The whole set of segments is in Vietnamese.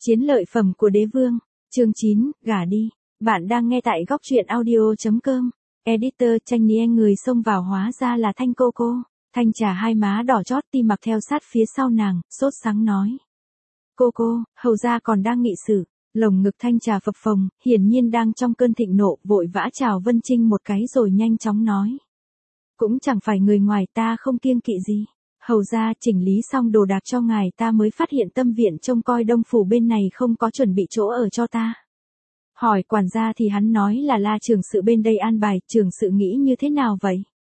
Chiến lợi phẩm của đế vương, chương 9, gả đi. Bạn đang nghe tại góc truyện audio.com. Editor Tranh Niê người xông vào hóa ra là Thanh Cô. Thanh trà hai má đỏ chót Ti mặc theo sát phía sau nàng, sốt sắng nói. Cô, hầu ra còn đang nghị sự. Lồng ngực Thanh trà phập phồng, hiển nhiên đang trong cơn thịnh nộ, vội vã chào Vân Trinh một cái rồi nhanh chóng nói. Cũng chẳng phải người ngoài, ta không kiêng kỵ gì. Hầu ra chỉnh lý xong đồ đạc cho ngài, ta mới phát hiện tâm viện trông coi Đông phủ bên này không có chuẩn bị chỗ ở cho ta. Hỏi quản gia thì hắn nói là La trưởng sự bên đây an bài, trưởng sự nghĩ như thế nào vậy?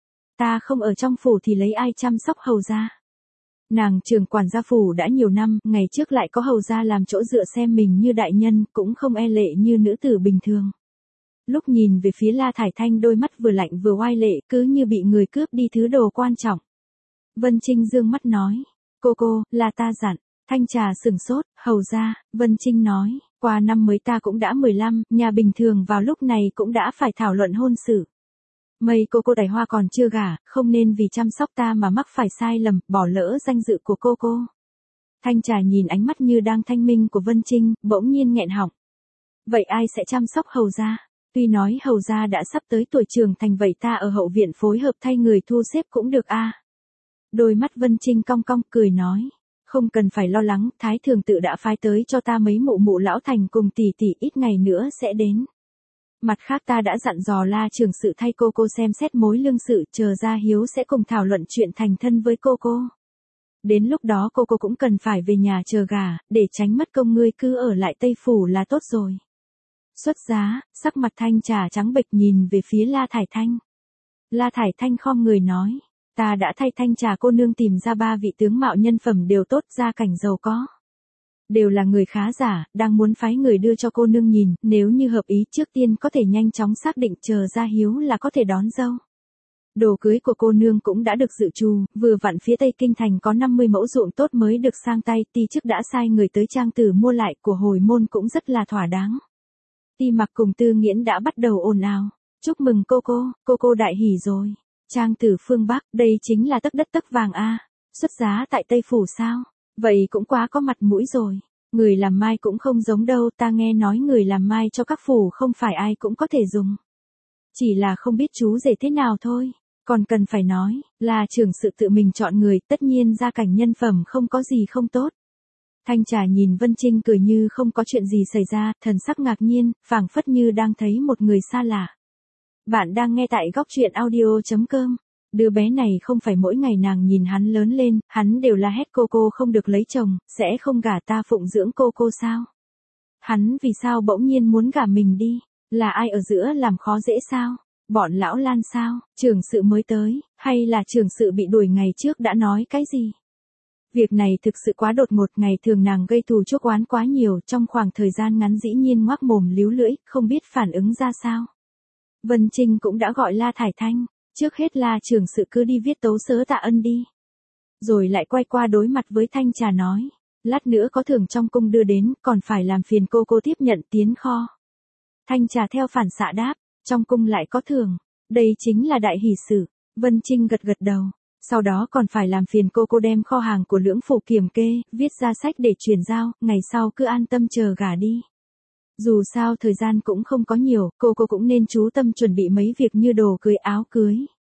Ta không ở trong phủ thì lấy ai chăm sóc hầu ra? Nàng trưởng quản gia phủ đã nhiều năm, ngày trước lại có hầu ra làm chỗ dựa xem mình như đại nhân, cũng không e lệ như nữ tử bình thường. Lúc nhìn về phía La Thải Thanh, đôi mắt vừa lạnh vừa oai lệ, cứ như bị người cướp đi thứ đồ quan trọng. Vân Trinh dương mắt nói, cô, là ta dặn. Thanh trà sừng sốt, hầu ra, Vân Trinh nói, qua năm mới ta cũng đã 15, nhà bình thường vào lúc này cũng đã phải thảo luận hôn sự. Mây cô đài hoa còn chưa gả, không nên vì chăm sóc ta mà mắc phải sai lầm, bỏ lỡ danh dự của cô. Thanh trà nhìn ánh mắt như đang thanh minh của Vân Trinh, bỗng nhiên nghẹn họng. Vậy ai sẽ chăm sóc hầu ra? Tuy nói hầu ra đã sắp tới tuổi trưởng thành, vậy ta ở hậu viện phối hợp thay người thu xếp cũng được a. Đôi mắt Vân Trinh cong cong cười nói. Không cần phải lo lắng, Thái Thường tự đã phái tới cho ta mấy mụ lão thành cùng tỷ ít ngày nữa sẽ đến. Mặt khác ta đã dặn dò La trưởng sự thay cô xem xét mối lương sự, chờ ra hiếu sẽ cùng thảo luận chuyện thành thân với cô. Đến lúc đó cô cũng cần phải về nhà chờ gả, để tránh mất công, ngươi cứ ở lại Tây Phủ là tốt rồi. Xuất giá, sắc mặt Thanh trà trắng bệch nhìn về phía La Thải Thanh. La Thải Thanh khom người nói. Ta đã thay Thanh trà cô nương tìm ra 3 vị tướng mạo nhân phẩm đều tốt, gia cảnh giàu có. Đều là người khá giả, đang muốn phái người đưa cho cô nương nhìn, nếu như hợp ý trước tiên có thể nhanh chóng xác định, chờ ra hiếu là có thể đón dâu. Đồ cưới của cô nương cũng đã được dự trù, vừa vặn phía Tây Kinh Thành có 50 mẫu ruộng tốt mới được sang tay, Ti trước đã sai người tới trang tử mua lại, của hồi môn cũng rất là thỏa đáng. Ti mặc cùng Tư Nghiễn đã bắt đầu ồn ào. Chúc mừng cô đại hỉ rồi. Trang tử phương Bắc, đây chính là tấc đất tấc vàng a. Xuất giá tại Tây Phủ sao? Vậy cũng quá có mặt mũi rồi. Người làm mai cũng không giống đâu, ta nghe nói người làm mai cho các phủ không phải ai cũng có thể dùng. Chỉ là không biết chú rể thế nào thôi. Còn cần phải nói, là trưởng sự tự mình chọn người, tất nhiên gia cảnh nhân phẩm không có gì không tốt. Thanh trà nhìn Vân Trinh cười như không có chuyện gì xảy ra, thần sắc ngạc nhiên, phảng phất như đang thấy một người xa lạ. Bạn đang nghe tại góc truyện audio.com. Đứa bé này không phải mỗi ngày nàng nhìn hắn lớn lên, hắn đều la hét cô không được lấy chồng, sẽ không gả ta phụng dưỡng cô sao? Hắn vì sao bỗng nhiên muốn gả mình đi? Là ai ở giữa làm khó dễ sao? Bọn lão Lan sao? Trưởng sự mới tới, hay là trưởng sự bị đuổi ngày trước đã nói cái gì? Việc này thực sự quá đột ngột, ngày thường nàng gây thù chuốc oán quá nhiều, trong khoảng thời gian ngắn dĩ nhiên ngoác mồm líu lưỡi, không biết phản ứng ra sao. Vân Trinh cũng đã gọi La Thải Thanh, trước hết La trưởng sự cứ đi viết tấu sớ tạ ân đi. Rồi lại quay qua đối mặt với Thanh trà nói, lát nữa có thưởng trong cung đưa đến, còn phải làm phiền cô tiếp nhận tiến kho. Thanh trà theo phản xạ đáp, trong cung lại có thưởng, đây chính là đại hỷ sự. Vân Trinh gật đầu, sau đó còn phải làm phiền cô đem kho hàng của Lưỡng phủ kiểm kê, viết ra sách để chuyển giao, ngày sau cứ an tâm chờ gả đi. Dù sao thời gian cũng không có nhiều, cô cũng nên chú tâm chuẩn bị mấy việc như đồ cưới, áo cưới.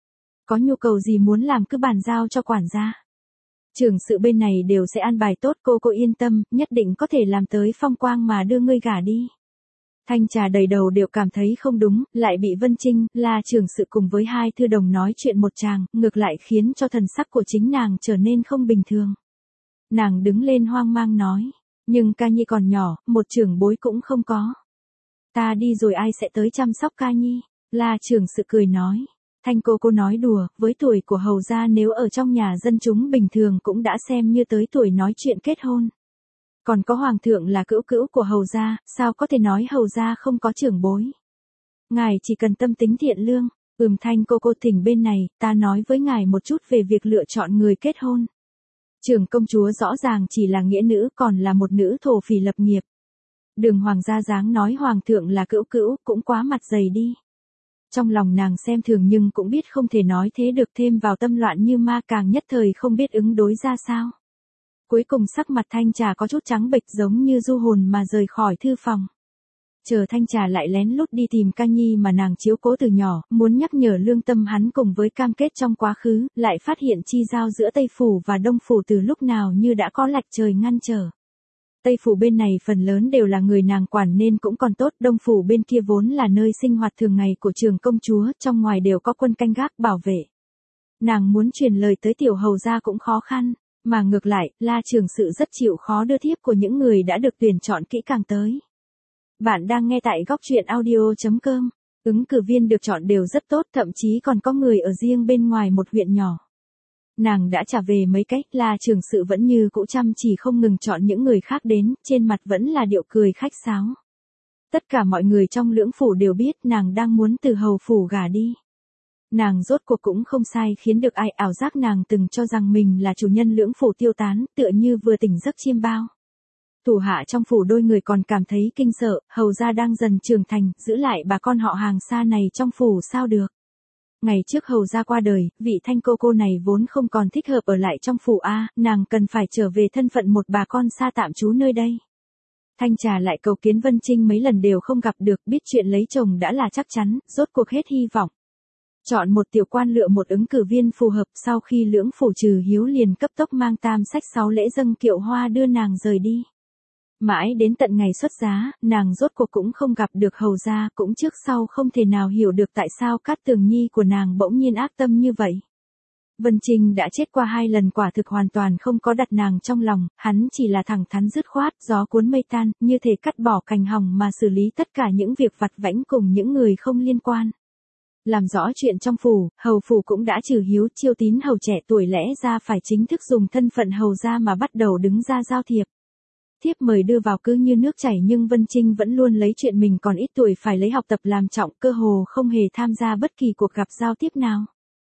Có nhu cầu gì muốn làm cứ bàn giao cho quản gia. Trưởng sự bên này đều sẽ an bài tốt, cô yên tâm, nhất định có thể làm tới phong quang mà đưa ngươi gả đi. Thanh trà đầy đầu đều cảm thấy không đúng, lại bị Vân Trinh, là trưởng sự cùng với hai thư đồng nói chuyện một tràng, ngược lại khiến cho thần sắc của chính nàng trở nên không bình thường. Nàng đứng lên hoang mang nói. Nhưng ca nhi còn nhỏ, một trưởng bối cũng không có. Ta đi rồi ai sẽ tới chăm sóc ca nhi? La trưởng sự cười nói. Thanh cô nói đùa, với tuổi của hầu gia nếu ở trong nhà dân chúng bình thường cũng đã xem như tới tuổi nói chuyện kết hôn. Còn có hoàng thượng là cữu của hầu gia, sao có thể nói hầu gia không có trưởng bối? Ngài chỉ cần tâm tính thiện lương. Thanh cô thỉnh bên này, ta nói với ngài một chút về việc lựa chọn người kết hôn. Trưởng công chúa rõ ràng chỉ là nghĩa nữ, còn là một nữ thổ phỉ lập nghiệp. Đường hoàng gia dáng nói hoàng thượng là cữu cũng quá mặt dày đi. Trong lòng nàng xem thường nhưng cũng biết không thể nói thế được, thêm vào tâm loạn như ma, càng nhất thời không biết ứng đối ra sao. Cuối cùng sắc mặt Thanh Trà có chút trắng bệch giống như du hồn mà rời khỏi thư phòng. Chờ Thanh Trà lại lén lút đi tìm Ca Nhi mà nàng chiếu cố từ nhỏ, muốn nhắc nhở lương tâm hắn cùng với cam kết trong quá khứ, lại phát hiện chi giao giữa Tây Phủ và Đông Phủ từ lúc nào như đã có lạch trời ngăn trở. Tây Phủ bên này phần lớn đều là người nàng quản nên cũng còn tốt, Đông Phủ bên kia vốn là nơi sinh hoạt thường ngày của trường công chúa, trong ngoài đều có quân canh gác bảo vệ. Nàng muốn truyền lời tới tiểu hầu gia cũng khó khăn, mà ngược lại, La Trường Sự rất chịu khó đưa thiếp của những người đã được tuyển chọn kỹ càng tới. Bạn đang nghe tại góc truyện audio.com. Ứng cử viên được chọn đều rất tốt, thậm chí còn có người ở riêng bên ngoài một huyện nhỏ. Nàng đã trả về mấy cách, La Trường Sự vẫn như cũ chăm chỉ không ngừng chọn những người khác đến, trên mặt vẫn là điệu cười khách sáo. Tất cả mọi người trong Lưỡng Phủ đều biết nàng đang muốn từ hầu phủ gả đi. Nàng rốt cuộc cũng không sai khiến được ai ảo giác nàng từng cho rằng mình là chủ nhân Lưỡng Phủ tiêu tán, tựa như vừa tỉnh giấc chiêm bao. Thủ hạ trong phủ đôi người còn cảm thấy kinh sợ, hầu gia đang dần trưởng thành, giữ lại bà con họ hàng xa này trong phủ sao được. Ngày trước hầu gia qua đời, vị Thanh cô này vốn không còn thích hợp ở lại trong phủ a, nàng cần phải trở về thân phận một bà con xa tạm trú nơi đây. Thanh Trà lại cầu kiến Vân Trinh mấy lần đều không gặp được, biết chuyện lấy chồng đã là chắc chắn, rốt cuộc hết hy vọng. Chọn một tiểu quan lựa một ứng cử viên phù hợp, sau khi Lưỡng Phủ trừ hiếu liền cấp tốc mang tam sách 6 lễ dâng kiệu hoa đưa nàng rời đi. Mãi đến tận ngày xuất giá, nàng rốt cuộc cũng không gặp được hầu gia, cũng trước sau không thể nào hiểu được tại sao Cát Tường Nhi của nàng bỗng nhiên ác tâm như vậy. Vân Trinh đã chết qua 2 lần, quả thực hoàn toàn không có đặt nàng trong lòng, hắn chỉ là thẳng thắn dứt khoát, gió cuốn mây tan, như thể cắt bỏ cành hỏng mà xử lý tất cả những việc vặt vãnh cùng những người không liên quan. Làm rõ chuyện trong phủ, hầu phủ cũng đã trừ hiếu, Chiêu Tín hầu trẻ tuổi lẽ ra phải chính thức dùng thân phận hầu gia mà bắt đầu đứng ra giao thiệp. Thiếp mời đưa vào cứ như nước chảy, nhưng Vân Trinh vẫn luôn lấy chuyện mình còn ít tuổi phải lấy học tập làm trọng, cơ hồ không hề tham gia bất kỳ cuộc gặp giao tiếp nào.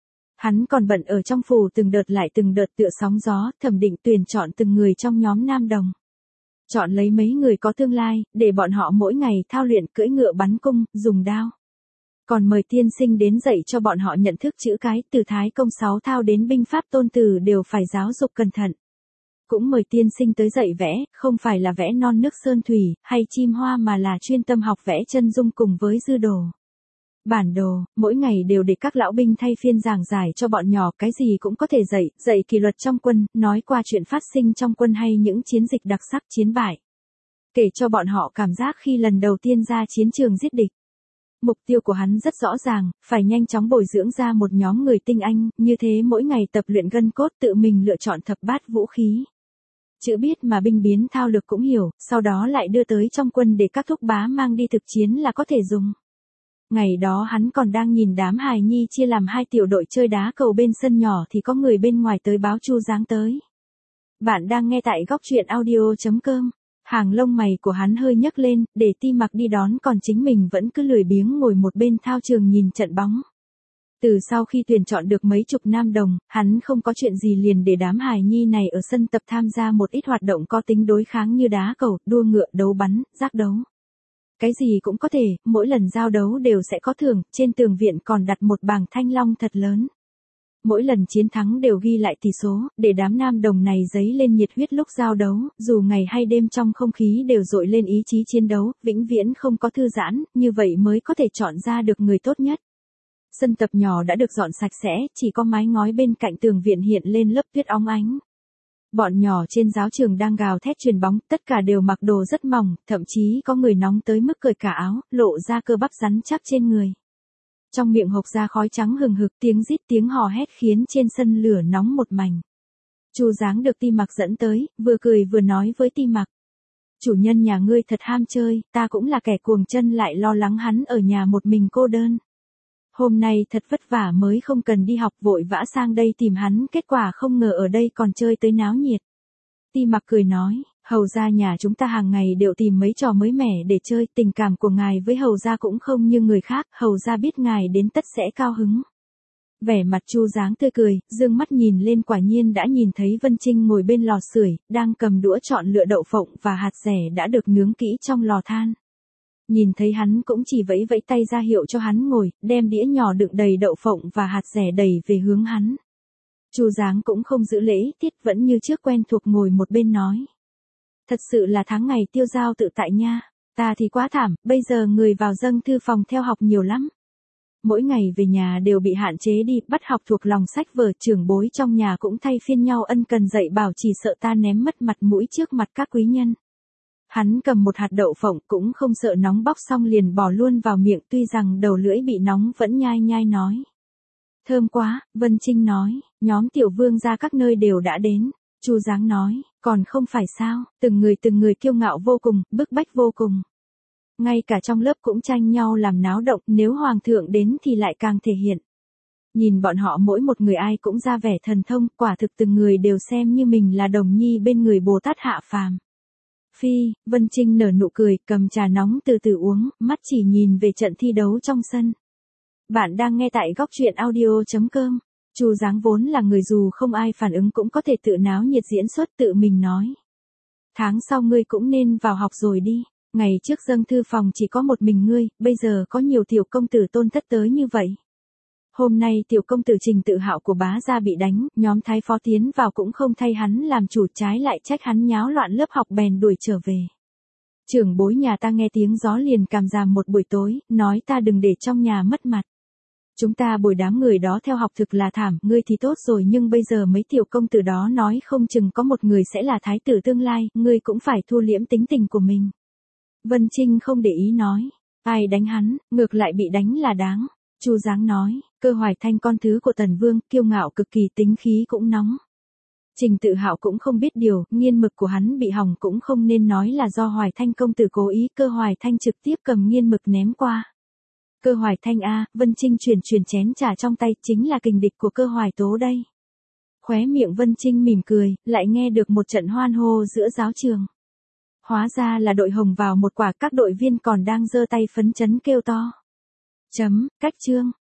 Hắn còn bận ở trong phủ từng đợt lại từng đợt tựa sóng gió, thẩm định tuyển chọn từng người trong nhóm nam đồng. Chọn lấy mấy người có tương lai, để bọn họ mỗi ngày thao luyện cưỡi ngựa bắn cung, dùng đao. Còn mời tiên sinh đến dạy cho bọn họ nhận thức chữ cái, từ Thái Công 6 thao đến binh pháp Tôn Tử đều phải giáo dục cẩn thận. Cũng mời tiên sinh tới dạy vẽ, không phải là vẽ non nước sơn thủy, hay chim hoa mà là chuyên tâm học vẽ chân dung cùng với dư đồ. Bản đồ, mỗi ngày đều để các lão binh thay phiên giảng giải cho bọn nhỏ, cái gì cũng có thể dạy, dạy kỷ luật trong quân, nói qua chuyện phát sinh trong quân hay những chiến dịch đặc sắc chiến bại. Kể cho bọn họ cảm giác khi lần đầu tiên ra chiến trường giết địch. Mục tiêu của hắn rất rõ ràng, phải nhanh chóng bồi dưỡng ra một nhóm người tinh anh, như thế mỗi ngày tập luyện gân cốt, tự mình lựa chọn thập bát vũ khí. Chữ biết mà binh biến thao lược cũng hiểu, sau đó lại đưa tới trong quân để các thúc bá mang đi thực chiến là có thể dùng. Ngày đó hắn còn đang nhìn đám hài nhi chia làm 2 tiểu đội chơi đá cầu bên sân nhỏ thì có người bên ngoài tới báo Chu Giáng tới. Bạn đang nghe tại góc truyện audio.com. Hàng lông mày của hắn hơi nhấc lên, để Ti Mặc đi đón, còn chính mình vẫn cứ lười biếng ngồi một bên thao trường nhìn trận bóng. Từ sau khi tuyển chọn được mấy chục nam đồng, hắn không có chuyện gì liền để đám hài nhi này ở sân tập tham gia một ít hoạt động có tính đối kháng như đá cầu, đua ngựa, đấu bắn, giác đấu. Cái gì cũng có thể, mỗi lần giao đấu đều sẽ có thưởng, trên tường viện còn đặt một bảng thanh long thật lớn. Mỗi lần chiến thắng đều ghi lại tỷ số, để đám nam đồng này dấy lên nhiệt huyết lúc giao đấu, dù ngày hay đêm trong không khí đều dội lên ý chí chiến đấu, vĩnh viễn không có thư giãn, như vậy mới có thể chọn ra được người tốt nhất. Sân tập nhỏ đã được dọn sạch sẽ, chỉ có mái ngói bên cạnh tường viện hiện lên lớp tuyết óng ánh. Bọn nhỏ trên giáo trường đang gào thét chuyền bóng, tất cả đều mặc đồ rất mỏng, thậm chí có người nóng tới mức cởi cả áo, lộ ra cơ bắp rắn chắc trên người. Trong miệng hộc ra khói trắng hừng hực, tiếng rít tiếng hò hét khiến trên sân lửa nóng một mảnh. Chu Giáng được Ti Mặc dẫn tới, vừa cười vừa nói với Ti Mặc. Chủ nhân nhà ngươi thật ham chơi, ta cũng là kẻ cuồng chân lại lo lắng hắn ở nhà một mình cô đơn. Hôm nay thật vất vả mới không cần đi học, vội vã sang đây tìm hắn, kết quả không ngờ ở đây còn chơi tới náo nhiệt. Ti Mặc cười nói, hầu gia nhà chúng ta hàng ngày đều tìm mấy trò mới mẻ để chơi, tình cảm của ngài với hầu gia cũng không như người khác, hầu gia biết ngài đến tất sẽ cao hứng. Vẻ mặt Chu Giáng tươi cười, dương mắt nhìn lên, quả nhiên đã nhìn thấy Vân Trinh ngồi bên lò sưởi, đang cầm đũa chọn lựa đậu phộng và hạt dẻ đã được nướng kỹ trong lò than. Nhìn thấy hắn cũng chỉ vẫy vẫy tay ra hiệu cho hắn ngồi, đem đĩa nhỏ đựng đầy đậu phộng và hạt dẻ đầy về hướng hắn. Chu Giáng cũng không giữ lễ tiết, vẫn như trước quen thuộc ngồi một bên nói. Thật sự là tháng ngày tiêu dao tự tại nha. Ta thì quá thảm, bây giờ người vào dâng thư phòng theo học nhiều lắm. Mỗi ngày về nhà đều bị hạn chế đi, bắt học thuộc lòng sách vở, trưởng bối trong nhà cũng thay phiên nhau ân cần dạy bảo, chỉ sợ ta ném mất mặt mũi trước mặt các quý nhân. Hắn cầm một hạt đậu phộng cũng không sợ nóng bóc, xong liền bỏ luôn vào miệng, tuy rằng đầu lưỡi bị nóng vẫn nhai nhai nói. Thơm quá. Vân Trinh nói, nhóm tiểu vương gia các nơi đều đã đến. Chu Giáng nói, còn không phải sao, từng người kiêu ngạo vô cùng, bức bách vô cùng. Ngay cả trong lớp cũng tranh nhau làm náo động, nếu hoàng thượng đến thì lại càng thể hiện. Nhìn bọn họ mỗi một người ai cũng ra vẻ thần thông, quả thực từng người đều xem như mình là đồng nhi bên người Bồ Tát hạ phàm. Phi. Vân Trinh nở nụ cười, cầm trà nóng từ từ uống, mắt chỉ nhìn về trận thi đấu trong sân. Bạn đang nghe tại góc truyện audio.com. Chu Giáng vốn là người dù không ai phản ứng cũng có thể tự náo nhiệt diễn xuất, tự mình nói. Tháng sau ngươi cũng nên vào học rồi đi. Ngày trước dâng thư phòng chỉ có một mình ngươi, bây giờ có nhiều tiểu công tử tôn thất tới như vậy. Hôm nay tiểu công tử Trình Tự Hạo của bá gia bị đánh, nhóm thái phó tiến vào cũng không thay hắn làm chủ, trái lại trách hắn nháo loạn lớp học bèn đuổi trở về. Trưởng bối nhà ta nghe tiếng gió liền càm ràm một buổi tối, nói ta đừng để trong nhà mất mặt. Chúng ta bồi đám người đó theo học thực là thảm, ngươi thì tốt rồi nhưng bây giờ mấy tiểu công tử đó nói không chừng có một người sẽ là thái tử tương lai, ngươi cũng phải thu liễm tính tình của mình. Vân Trinh không để ý nói, ai đánh hắn, ngược lại bị đánh là đáng. Chu Giáng nói, Cơ Hoài Thanh con thứ của Tần Vương, kiêu ngạo cực kỳ, tính khí cũng nóng. Trình Tự Hạo cũng không biết điều, nghiên mực của hắn bị hỏng cũng không nên nói là do Hoài Thanh công tử cố ý, Cơ Hoài Thanh trực tiếp cầm nghiên mực ném qua. Cơ Hoài Thanh a. Vân Trinh chuyển chén trà trong tay, chính là kình địch của Cơ Hoài Tố đây. Khóe miệng Vân Trinh mỉm cười, lại nghe được một trận hoan hô giữa giáo trường. Hóa ra là đội hồng vào một quả, các đội viên còn đang giơ tay phấn chấn kêu to. Cách chương.